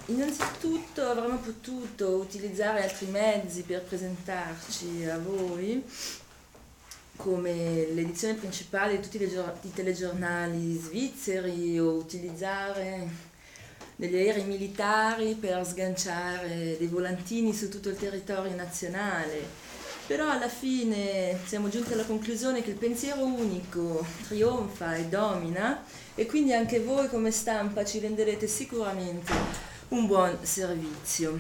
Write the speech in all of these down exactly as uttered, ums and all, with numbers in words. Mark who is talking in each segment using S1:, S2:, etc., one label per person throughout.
S1: innanzitutto avremmo potuto utilizzare altri mezzi per presentarci a voi, come l'edizione principale di tutti i, gior- i telegiornali svizzeri, o utilizzare degli aerei militari per sganciare dei volantini su tutto il territorio nazionale. Però alla fine siamo giunti alla conclusione che il pensiero unico trionfa e domina, e quindi anche voi come stampa ci renderete sicuramente un buon servizio.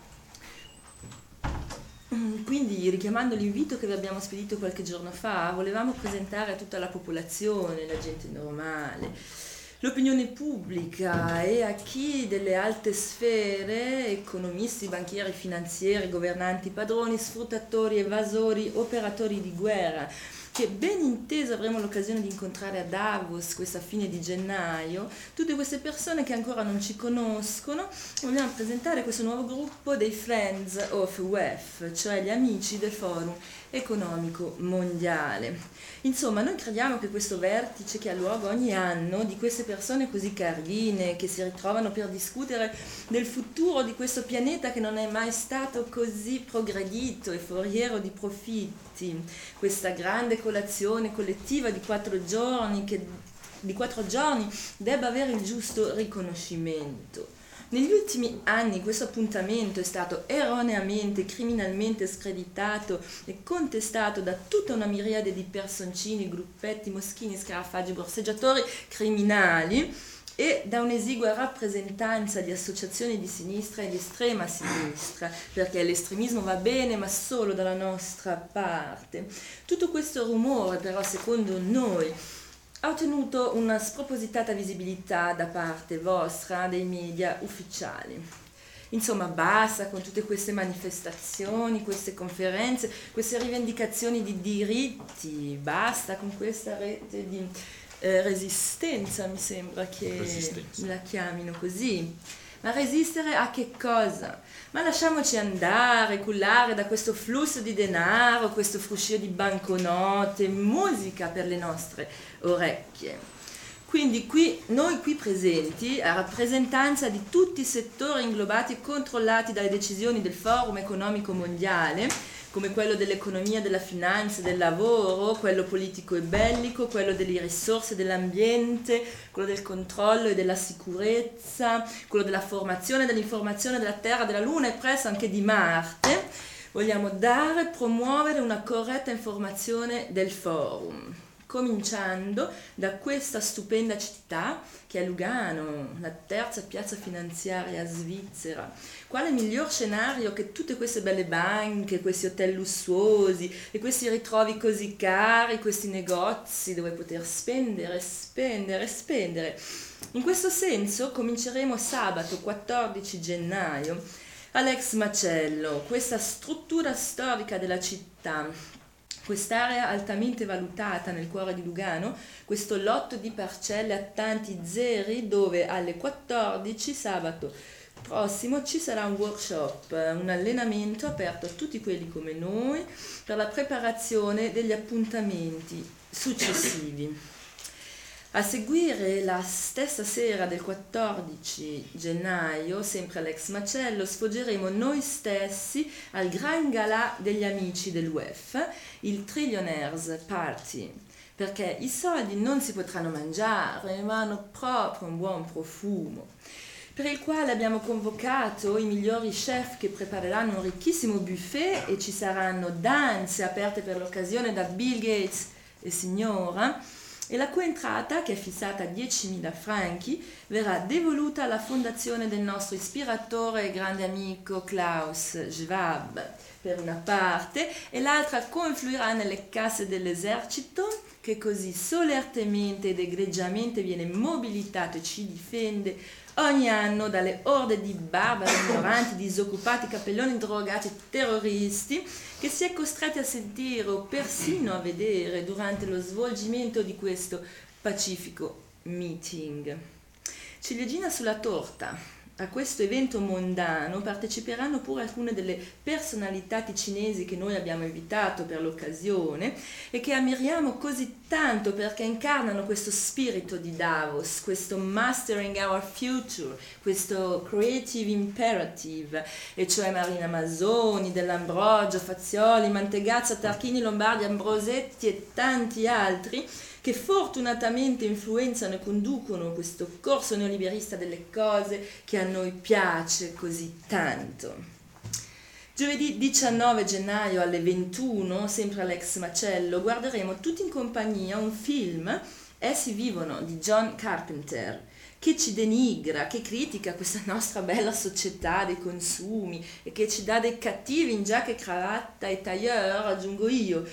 S1: Quindi, richiamando l'invito che vi abbiamo spedito qualche giorno fa, volevamo presentare a tutta la popolazione, la gente normale, l'opinione pubblica e a chi delle alte sfere, economisti, banchieri, finanzieri, governanti, padroni, sfruttatori, evasori, operatori di guerra, che ben inteso avremo l'occasione di incontrare a Davos questa fine di gennaio, tutte queste persone che ancora non ci conoscono, vogliamo presentare questo nuovo gruppo dei Friends of U E F, cioè gli amici del Forum Economico Mondiale. Insomma, noi crediamo che questo vertice che ha luogo ogni anno di queste persone così carine che si ritrovano per discutere del futuro di questo pianeta che non è mai stato così progredito e foriero di profitti, questa grande colazione collettiva di quattro giorni che di quattro giorni debba avere il giusto riconoscimento. Negli ultimi anni questo appuntamento è stato erroneamente, criminalmente screditato e contestato da tutta una miriade di personcini, gruppetti, moschini, scarafaggi, borseggiatori criminali e da un'esigua rappresentanza di associazioni di sinistra e di estrema sinistra, perché l'estremismo va bene ma solo dalla nostra parte. Tutto questo rumore però, secondo noi, ha ottenuto una spropositata visibilità da parte vostra, dei media ufficiali. Insomma, basta con tutte queste manifestazioni, queste conferenze, queste rivendicazioni di diritti, basta con questa rete di eh, resistenza, mi sembra che
S2: Resistenza.
S1: la chiamino così. Ma resistere a che cosa? Ma lasciamoci andare, cullare da questo flusso di denaro, questo fruscio di banconote, musica per le nostre orecchie. Quindi qui, noi qui presenti, a rappresentanza di tutti i settori inglobati e controllati dalle decisioni del Forum Economico Mondiale, come quello dell'economia, della finanza, del lavoro, quello politico e bellico, quello delle risorse, dell'ambiente, quello del controllo e della sicurezza, quello della formazione, dell'informazione, della Terra, della Luna e presto anche di Marte, vogliamo dare e promuovere una corretta informazione del Forum, cominciando da questa stupenda città che è Lugano, la terza piazza finanziaria svizzera. Quale miglior scenario che tutte queste belle banche, questi hotel lussuosi e questi ritrovi così cari, questi negozi dove poter spendere, spendere, spendere. In questo senso cominceremo sabato quattordici gennaio all'Ex Macello, questa struttura storica della città. Quest'area altamente valutata nel cuore di Lugano, questo lotto di parcelle a tanti zeri dove alle quattordici sabato prossimo ci sarà un workshop, un allenamento aperto a tutti quelli come noi per la preparazione degli appuntamenti successivi. A seguire la stessa sera del quattordici gennaio, sempre all'Ex Macello, sfoggeremo noi stessi al Gran Galà degli amici dell'U E F, il Trillionaires Party, perché i soldi non si potranno mangiare, ma hanno proprio un buon profumo, per il quale abbiamo convocato i migliori chef che prepareranno un ricchissimo buffet e ci saranno danze aperte per l'occasione da Bill Gates e signora. E la coentrata, che è fissata a diecimila franchi, verrà devoluta alla fondazione del nostro ispiratore e grande amico Klaus Schwab per una parte, e l'altra confluirà nelle casse dell'esercito che così solertemente ed egregiamente viene mobilitato e ci difende ogni anno dalle orde di barbari, ignoranti, disoccupati, cappelloni, drogati, terroristi, che si è costretti a sentire o persino a vedere durante lo svolgimento di questo pacifico meeting. Ciliegina sulla torta, A questo evento mondano parteciperanno pure alcune delle personalità ticinesi che noi abbiamo invitato per l'occasione e che ammiriamo così tanto perché incarnano questo spirito di Davos, questo mastering our future, questo creative imperative, e cioè Marina Mazzoni, Dell'Ambrogio, Fazioli, Mantegazza, Tarchini, Lombardi, Ambrosetti e tanti altri che fortunatamente influenzano e conducono questo corso neoliberista delle cose che a noi piace così tanto. Giovedì diciannove gennaio alle ventuno, sempre all'Ex Macello, guarderemo tutti in compagnia un film, Essi vivono, di John Carpenter, che ci denigra, che critica questa nostra bella società dei consumi e che ci dà dei cattivi in giacca e cravatta e tailleur, aggiungo io.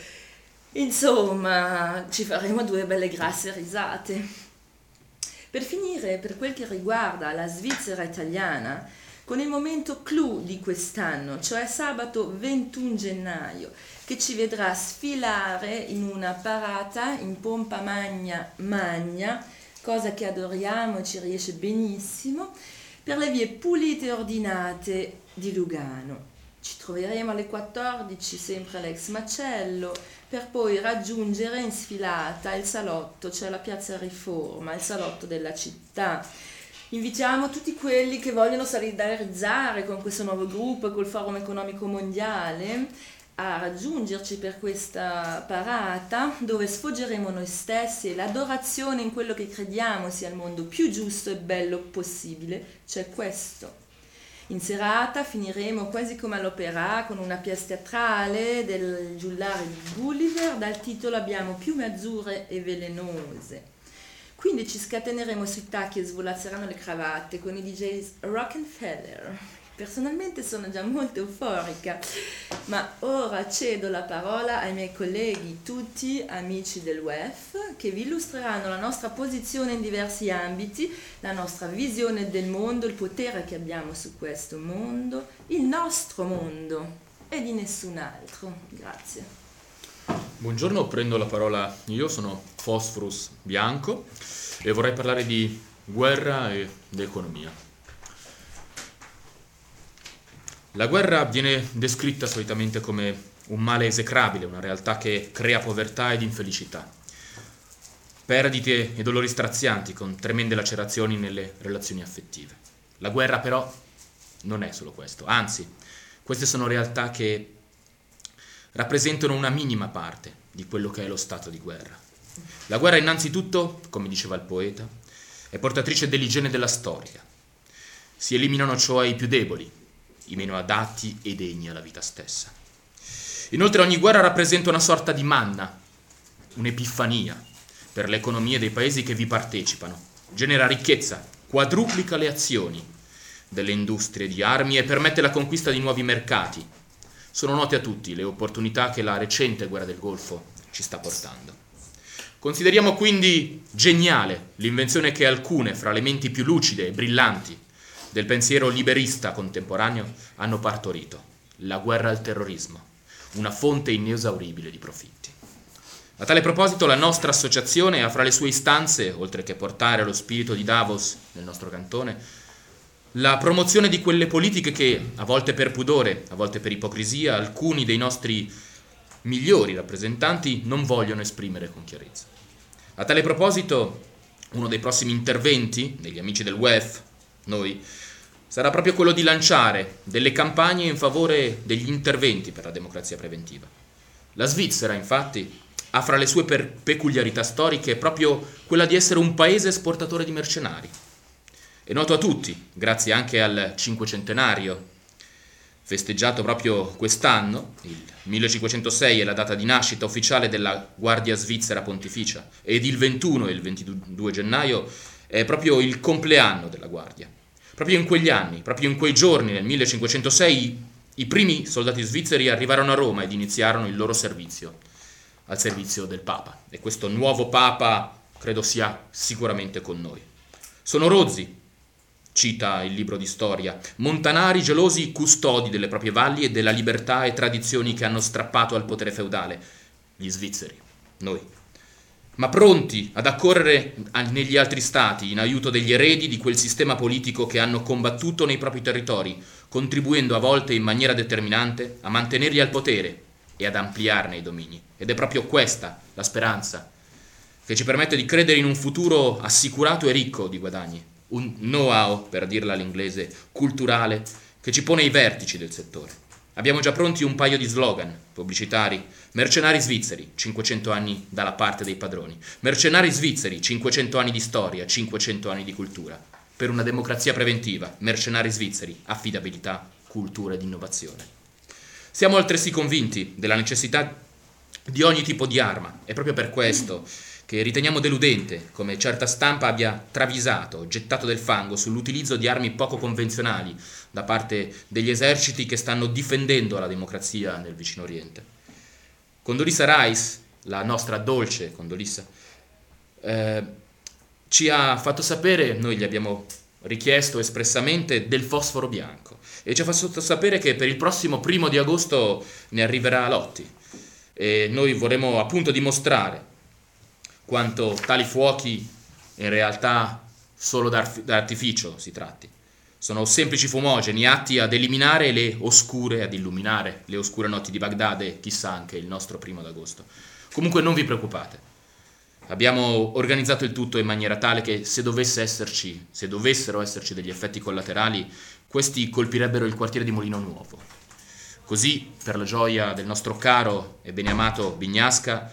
S1: Insomma, ci faremo due belle grasse risate. Per finire, per quel che riguarda la Svizzera italiana, con il momento clou di quest'anno, cioè sabato ventuno gennaio, che ci vedrà sfilare in una parata in pompa magna magna, cosa che adoriamo e ci riesce benissimo, per le vie pulite e ordinate di Lugano. Ci troveremo alle quattordici sempre all'Ex Macello per poi raggiungere in sfilata il salotto, cioè la Piazza Riforma, il salotto della città. Invitiamo tutti quelli che vogliono solidarizzare con questo nuovo gruppo e col Forum Economico Mondiale a raggiungerci per questa parata dove sfoggeremo noi stessi e l'adorazione in quello che crediamo sia il mondo più giusto e bello possibile, cioè questo. In serata finiremo quasi come all'Opéra con una pièce teatrale del giullare di Gulliver dal titolo Abbiamo piume azzurre e velenose. Quindi ci scateneremo sui tacchi e svolazzeranno le cravatte con i D Js Rockefeller. Personalmente sono già molto euforica, ma ora cedo la parola ai miei colleghi, tutti amici del U E F, che vi illustreranno la nostra posizione in diversi ambiti, la nostra visione del mondo, il potere che abbiamo su questo mondo, il nostro mondo e di nessun altro. Grazie.
S2: Buongiorno, prendo la parola io, sono Phosphorus Bianco e vorrei parlare di guerra e di economia. La guerra viene descritta solitamente come un male esecrabile, una realtà che crea povertà ed infelicità, perdite e dolori strazianti con tremende lacerazioni nelle relazioni affettive. La guerra però non è solo questo, anzi, queste sono realtà che rappresentano una minima parte di quello che è lo stato di guerra. La guerra innanzitutto, come diceva il poeta, è portatrice dell'igiene della storia. Si eliminano cioè i più deboli, i meno adatti e degni alla vita stessa. Inoltre ogni guerra rappresenta una sorta di manna, un'epifania per le economie dei paesi che vi partecipano, genera ricchezza, quadruplica le azioni delle industrie di armi e permette la conquista di nuovi mercati. Sono note a tutti le opportunità che la recente guerra del Golfo ci sta portando. Consideriamo quindi geniale l'invenzione che alcune fra le menti più lucide e brillanti del pensiero liberista contemporaneo hanno partorito: la guerra al terrorismo, una fonte inesauribile di profitti. A tale proposito la nostra associazione ha fra le sue istanze, oltre che portare lo spirito di Davos nel nostro cantone, la promozione di quelle politiche che, a volte per pudore, a volte per ipocrisia, alcuni dei nostri migliori rappresentanti non vogliono esprimere con chiarezza. A tale proposito, uno dei prossimi interventi degli amici del U E F, noi, sarà proprio quello di lanciare delle campagne in favore degli interventi per la democrazia preventiva. La Svizzera, infatti, ha fra le sue per- peculiarità storiche proprio quella di essere un paese esportatore di mercenari. È noto a tutti, grazie anche al cinquecentenario festeggiato proprio quest'anno, il millecinquecentosei è la data di nascita ufficiale della Guardia Svizzera Pontificia ed il ventuno e il ventidue gennaio è proprio il compleanno della Guardia. Proprio in quegli anni, proprio in quei giorni, nel millecinquecentosei, i primi soldati svizzeri arrivarono a Roma ed iniziarono il loro servizio, al servizio del Papa. E questo nuovo Papa credo sia sicuramente con noi. Sono rozzi, cita il libro di storia, montanari gelosi custodi delle proprie valli e della libertà e tradizioni che hanno strappato al potere feudale, gli svizzeri, noi. ma pronti ad accorrere negli altri stati in aiuto degli eredi di quel sistema politico che hanno combattuto nei propri territori, contribuendo a volte in maniera determinante a mantenerli al potere e ad ampliarne i domini. Ed è proprio questa la speranza che ci permette di credere in un futuro assicurato e ricco di guadagni, un know-how, per dirla all'inglese, culturale, che ci pone ai vertici del settore. Abbiamo già pronti un paio di slogan pubblicitari: mercenari svizzeri, cinquecento anni dalla parte dei padroni; mercenari svizzeri, cinquecento anni di storia, cinquecento anni di cultura; per una democrazia preventiva, mercenari svizzeri, affidabilità, cultura ed innovazione. Siamo altresì convinti della necessità di ogni tipo di arma, e proprio per questo che riteniamo deludente come certa stampa abbia travisato, gettato del fango sull'utilizzo di armi poco convenzionali da parte degli eserciti che stanno difendendo la democrazia nel vicino Oriente. Condoleezza Rice, la nostra dolce Condoleezza, eh, ci ha fatto sapere, noi gli abbiamo richiesto espressamente, del fosforo bianco, e ci ha fatto sapere che per il prossimo primo di agosto ne arriverà a lotti, e noi vorremmo appunto dimostrare quanto tali fuochi in realtà solo d'artificio si tratti. Sono semplici fumogeni atti ad eliminare le oscure, ad illuminare le oscure notti di Baghdad e chissà anche il nostro primo d'agosto. Comunque non vi preoccupate, abbiamo organizzato il tutto in maniera tale che se dovesse esserci, se dovessero esserci degli effetti collaterali, questi colpirebbero il quartiere di Molino Nuovo. Così, per la gioia del nostro caro e beneamato Bignasca,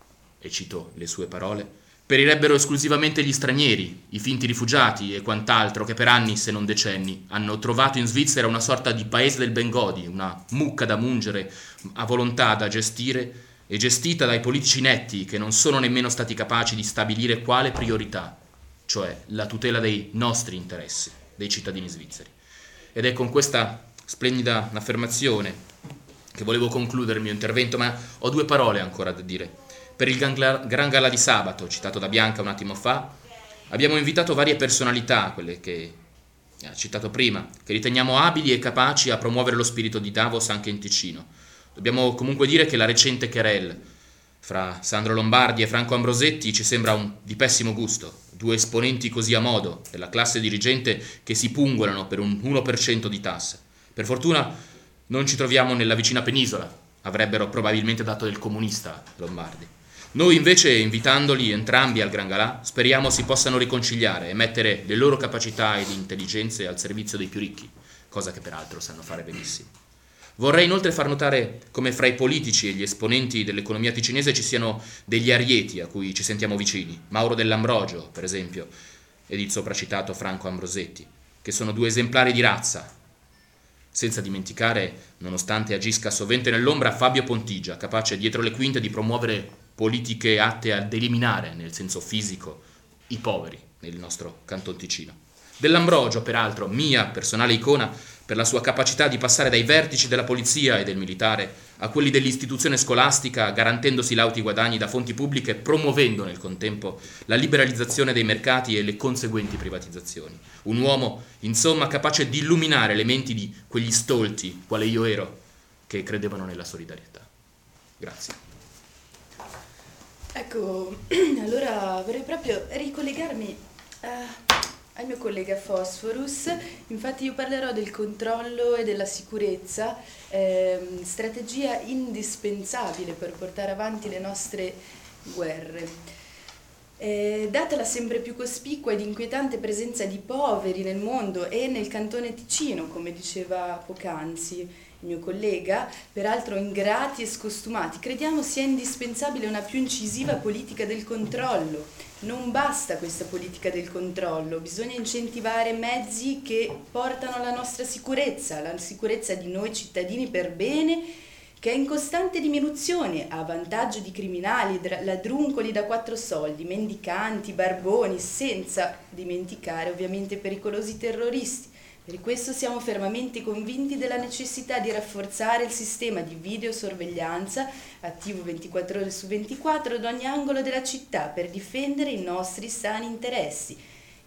S2: e cito le sue parole, perirebbero esclusivamente gli stranieri, i finti rifugiati e quant'altro che per anni, se non decenni, hanno trovato in Svizzera una sorta di paese del Bengodi, una mucca da mungere, a volontà da gestire e gestita dai politici netti che non sono nemmeno stati capaci di stabilire quale priorità, cioè la tutela dei nostri interessi, dei cittadini svizzeri. Ed è con questa splendida affermazione che volevo concludere il mio intervento, ma ho due parole ancora da dire. Per il Gran Gala di sabato, citato da Bianca un attimo fa, abbiamo invitato varie personalità, quelle che ha citato prima, che riteniamo abili e capaci a promuovere lo spirito di Davos anche in Ticino. Dobbiamo comunque dire che la recente querelle fra Sandro Lombardi e Franco Ambrosetti ci sembra un, di pessimo gusto, due esponenti così a modo della classe dirigente che si pungolano per un uno per cento di tasse. Per fortuna non ci troviamo nella vicina penisola, avrebbero probabilmente dato del comunista Lombardi. Noi invece, invitandoli entrambi al Gran Galà, speriamo si possano riconciliare e mettere le loro capacità ed intelligenze al servizio dei più ricchi, cosa che peraltro sanno fare benissimo. Vorrei inoltre far notare come fra i politici e gli esponenti dell'economia ticinese ci siano degli arieti a cui ci sentiamo vicini, Mauro Dell'Ambrogio, per esempio, ed il sopracitato Franco Ambrosetti, che sono due esemplari di razza, senza dimenticare, nonostante agisca sovente nell'ombra, Fabio Pontigia, capace dietro le quinte di promuovere politiche atte ad eliminare, nel senso fisico, i poveri nel nostro Canton Ticino. Dell'Ambrogio, peraltro, mia personale icona, per la sua capacità di passare dai vertici della polizia e del militare a quelli dell'istituzione scolastica, garantendosi lauti guadagni da fonti pubbliche e promuovendo nel contempo la liberalizzazione dei mercati e le conseguenti privatizzazioni. Un uomo, insomma, capace di illuminare le menti di quegli stolti, quale io ero, che credevano nella solidarietà. Grazie.
S3: Ecco, allora vorrei proprio ricollegarmi uh, al mio collega Phosphorus. Infatti io parlerò del controllo e della sicurezza, eh, strategia indispensabile per portare avanti le nostre guerre. Eh, data la sempre più cospicua ed inquietante presenza di poveri nel mondo e nel cantone Ticino, come diceva poc'anzi il mio collega, peraltro ingrati e scostumati, crediamo sia indispensabile una più incisiva politica del controllo. Non basta questa politica del controllo, bisogna incentivare mezzi che portano alla nostra sicurezza, la sicurezza di noi cittadini per bene, che è in costante diminuzione a vantaggio di criminali, ladruncoli da quattro soldi, mendicanti, barboni, senza dimenticare ovviamente pericolosi terroristi. Per questo siamo fermamente convinti della necessità di rafforzare il sistema di videosorveglianza attivo ventiquattro ore su ventiquattro ad ogni angolo della città per difendere i nostri sani interessi.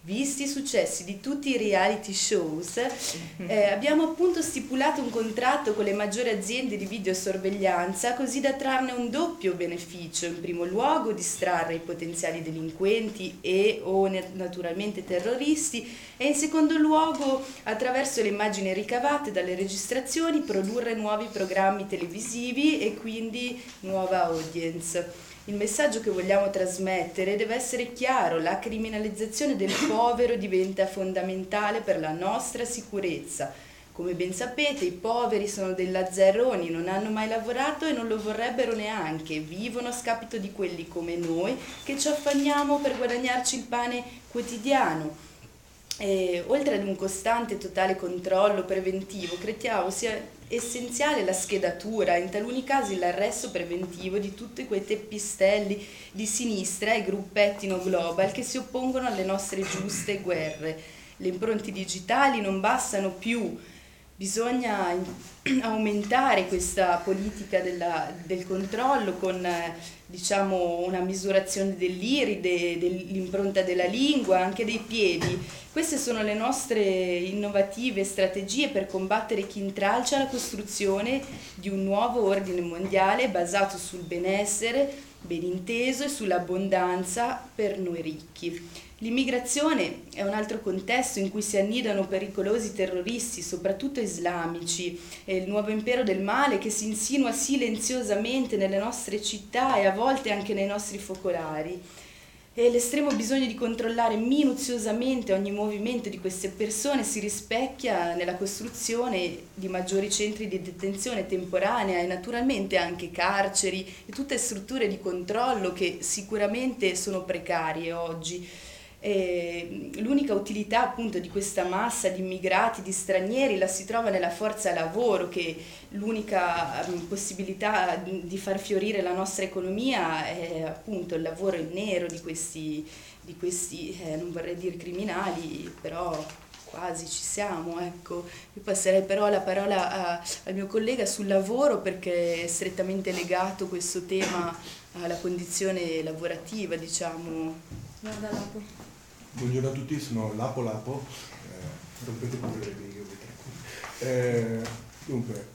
S3: Visti i successi di tutti i reality shows, eh, abbiamo appunto stipulato un contratto con le maggiori aziende di videosorveglianza così da trarne un doppio beneficio: in primo luogo distrarre i potenziali delinquenti e o naturalmente terroristi, e in secondo luogo, attraverso le immagini ricavate dalle registrazioni, produrre nuovi programmi televisivi e quindi nuova audience. Il messaggio che vogliamo trasmettere deve essere chiaro: la criminalizzazione del povero diventa fondamentale per la nostra sicurezza. Come ben sapete, i poveri sono dei lazzaroni, non hanno mai lavorato e non lo vorrebbero neanche, vivono a scapito di quelli come noi che ci affanniamo per guadagnarci il pane quotidiano. E, oltre ad un costante e totale controllo preventivo, crediamo sia essenziale la schedatura, in taluni casi l'arresto preventivo di tutti quei teppistelli di sinistra e gruppetti no global che si oppongono alle nostre giuste guerre. Le impronte digitali non bastano più, bisogna aumentare questa politica della, del controllo con diciamo una misurazione dell'iride, dell'impronta della lingua, anche dei piedi. Queste sono le nostre innovative strategie per combattere chi intralcia la costruzione di un nuovo ordine mondiale basato sul benessere ben inteso e sull'abbondanza per noi ricchi. L'immigrazione è un altro contesto in cui si annidano pericolosi terroristi, soprattutto islamici, è il nuovo impero del male che si insinua silenziosamente nelle nostre città e a volte anche nei nostri focolari. E l'estremo bisogno di controllare minuziosamente ogni movimento di queste persone si rispecchia nella costruzione di maggiori centri di detenzione temporanea e naturalmente anche carceri e tutte strutture di controllo che sicuramente sono precarie oggi. E l'unica utilità appunto di questa massa di immigrati, di stranieri, la si trova nella forza lavoro, che l'unica um, possibilità di far fiorire la nostra economia è appunto il lavoro in nero di questi, di questi eh, non vorrei dire criminali, però quasi ci siamo, ecco. Io passerei però la parola a, al mio collega sul lavoro, perché è strettamente legato questo tema alla condizione lavorativa, diciamo.
S1: Guarda Lapo.
S4: Buongiorno a tutti, sono Lapo Lapo, eh, rompete pure le righe. Eh, dunque,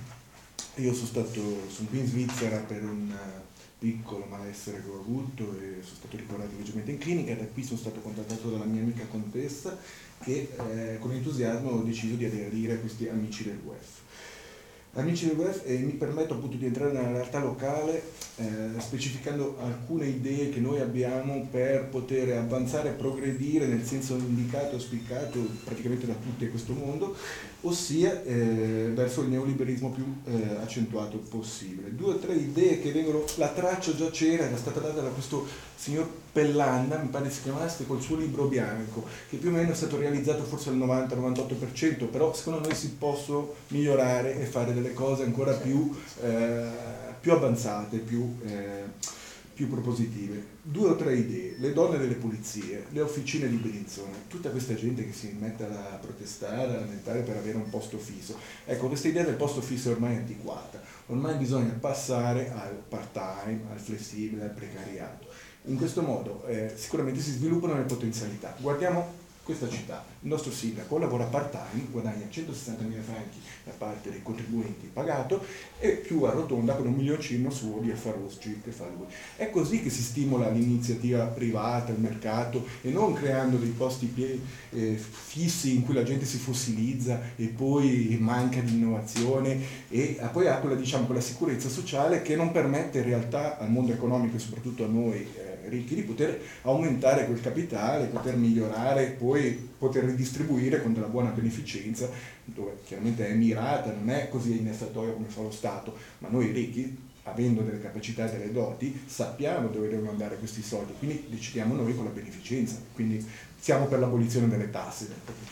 S4: io sono stato, sono qui in Svizzera per un piccolo malessere che ho avuto e sono stato ricoverato leggermente in clinica, e da qui sono stato contattato dalla mia amica contessa che eh, con entusiasmo ho deciso di aderire a questi amici del W E F. Amici del W E F, e mi permetto appunto di entrare nella realtà locale eh, specificando alcune idee che noi abbiamo per poter avanzare e progredire nel senso indicato e auspicato praticamente da tutti in questo mondo, ossia eh, verso il neoliberismo più eh, accentuato possibile. Due o tre idee che vengono, la traccia già c'era, era stata data da questo signor Pellanna, mi pare si chiamasse, col suo libro bianco, che più o meno è stato realizzato forse al novanta novantotto per cento, però secondo noi si possono migliorare e fare delle cose ancora più, eh, più avanzate, più, eh, più propositive. Due o tre idee: le donne delle pulizie, le officine di Bellinzona, tutta questa gente che si mette a protestare, a lamentare per avere un posto fisso. Ecco, questa idea del posto fisso è ormai antiquata, ormai bisogna passare al part-time, al flessibile, al precariato. In questo modo eh, sicuramente si sviluppano le potenzialità. Guardiamo questa città, il nostro sindaco lavora part-time, guadagna centosessantamila franchi da parte dei contribuenti pagato e più arrotonda con un milioncino suo di affarosci che fa lui. È così che si stimola l'iniziativa privata, il mercato, e non creando dei posti pie- eh, fissi in cui la gente si fossilizza e poi manca di innovazione e poi ha quella, diciamo, quella sicurezza sociale che non permette in realtà al mondo economico e soprattutto a noi eh, ricchi di poter aumentare quel capitale, poter migliorare, poi poter ridistribuire con della buona beneficenza, dove chiaramente è mirata, non è così innestatoria come fa lo Stato, ma noi ricchi, avendo delle capacità e delle doti, sappiamo dove devono andare questi soldi, quindi decidiamo noi con la beneficenza, quindi siamo per l'abolizione delle tasse.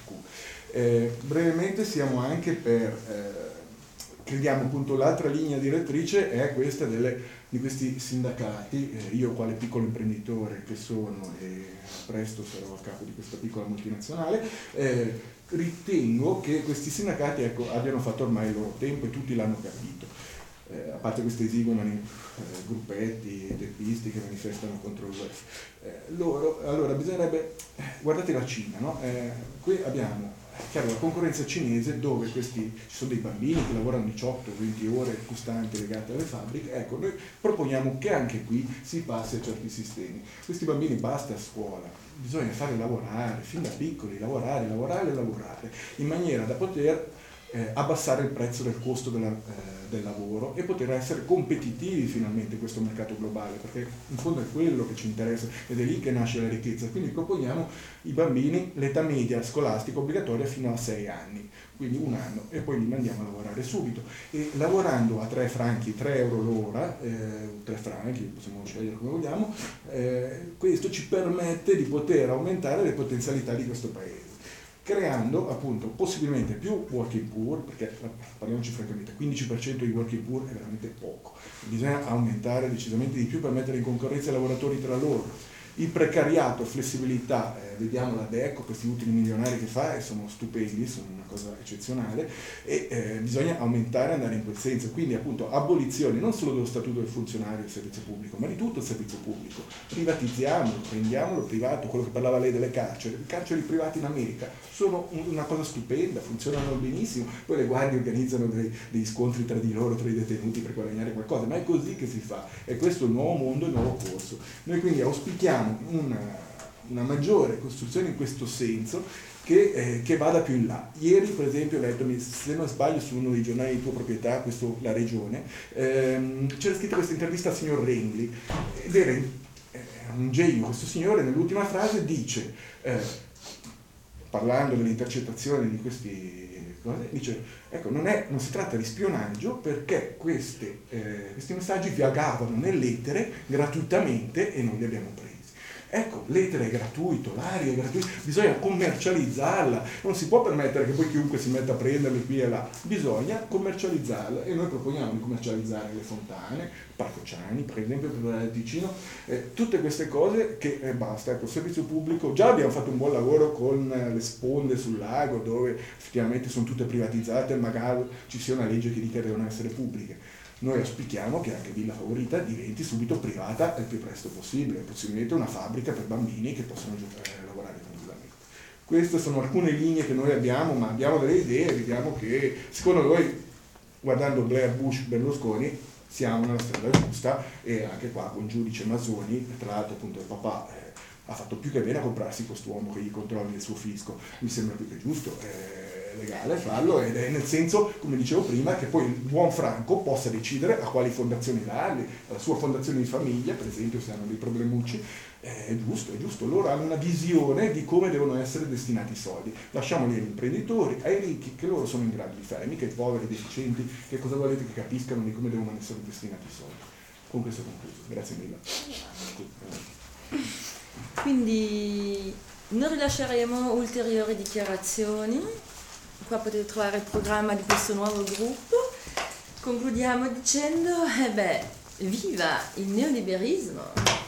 S4: Eh, brevemente siamo anche per, eh, crediamo appunto l'altra linea direttrice è questa delle di questi sindacati. Eh, io quale piccolo imprenditore che sono e presto sarò a capo di questa piccola multinazionale, eh, ritengo che questi sindacati ecco, abbiano fatto ormai il loro tempo e tutti l'hanno capito. eh, a parte questi esigui mani, eh, gruppetti, teppisti che manifestano contro il web, eh, loro, allora bisognerebbe, eh, guardate la Cina, no? Eh, qui abbiamo chiaro, la concorrenza cinese dove questi, ci sono dei bambini che lavorano diciotto venti ore costanti legate alle fabbriche. Ecco, noi proponiamo che anche qui si passi a certi sistemi. Questi bambini basta a scuola, bisogna farli lavorare, fin da piccoli, lavorare, lavorare, lavorare, in maniera da poter eh, abbassare il prezzo del costo della, eh, del lavoro e poter essere competitivi finalmente in questo mercato globale, perché in fondo è quello che ci interessa ed è lì che nasce la ricchezza. Quindi proponiamo i bambini l'età media scolastica obbligatoria fino a sei anni, quindi un anno, e poi li mandiamo a lavorare subito. E lavorando a tre franchi, tre euro l'ora, eh, tre franchi, possiamo scegliere come vogliamo, eh, questo ci permette di poter aumentare le potenzialità di questo paese, creando appunto possibilmente più working poor, perché parliamoci francamente, quindici per cento di working poor è veramente poco, bisogna aumentare decisamente di più per mettere in concorrenza i lavoratori tra loro. Il precariato, flessibilità, eh, vediamo la DECO, questi utili milionari che fa e sono stupendi, sono una cosa eccezionale, e eh, bisogna aumentare e andare in quel senso, quindi appunto abolizione non solo dello statuto del funzionario del servizio pubblico, ma di tutto il servizio pubblico, privatizziamolo, prendiamolo privato, quello che parlava lei delle carceri, le carceri private in America sono una cosa stupenda, funzionano benissimo, poi le guardie organizzano dei, dei scontri tra di loro, tra i detenuti per guadagnare qualcosa, ma è così che si fa, e questo è il nuovo mondo, il nuovo corso. Noi quindi auspichiamo Una, una maggiore costruzione in questo senso che, eh, che vada più in là. Ieri per esempio ho letto, se non sbaglio, su uno dei giornali di tua proprietà, questo La Regione, ehm, c'era scritta questa intervista al signor Rengli ed era eh, un genio. Questo signore nell'ultima frase dice, eh, parlando delle intercettazioni di questi cose, dice ecco, non, è, non si tratta di spionaggio perché queste, eh, questi messaggi vagavano nell'etere gratuitamente e noi li abbiamo presi. Ecco, l'etere è gratuito, l'aria è gratuita, bisogna commercializzarla, non si può permettere che poi chiunque si metta a prenderli qui e là, bisogna commercializzarla, e noi proponiamo di commercializzare le fontane, Parco Ciani, per esempio, per il Ticino, eh, tutte queste cose che eh, basta. Ecco, il servizio pubblico, già abbiamo fatto un buon lavoro con eh, le sponde sul lago, dove effettivamente sono tutte privatizzate e magari ci sia una legge che dica che devono essere pubbliche. Noi auspichiamo che anche Villa Favorita diventi subito privata il più presto possibile, possibilmente una fabbrica per bambini che possono giocare, lavorare tranquillamente. Queste sono alcune linee che noi abbiamo, ma abbiamo delle idee e vediamo che, secondo noi, guardando Blair, Bush, Berlusconi, siamo nella strada giusta, e anche qua con giudice Mazzoni, tra l'altro appunto il papà eh, ha fatto più che bene a comprarsi quest'uomo che gli controlli il suo fisco, mi sembra più che giusto. Eh, legale farlo, ed è nel senso, come dicevo prima, che poi il buon Franco possa decidere a quali fondazioni darli, alla sua fondazione di famiglia, per esempio, se hanno dei problemucci, eh, è giusto, è giusto, loro hanno una visione di come devono essere destinati i soldi, lasciamoli agli imprenditori, ai ricchi, che loro sono in grado di fare, mica i poveri, i deficienti, che cosa volete che capiscano di come devono essere destinati i soldi. Con questo ho concluso, grazie mille.
S1: Quindi non rilasceremo ulteriori dichiarazioni. Qua potete trovare il programma di questo nuovo gruppo. Concludiamo dicendo, eh beh, viva il neoliberismo!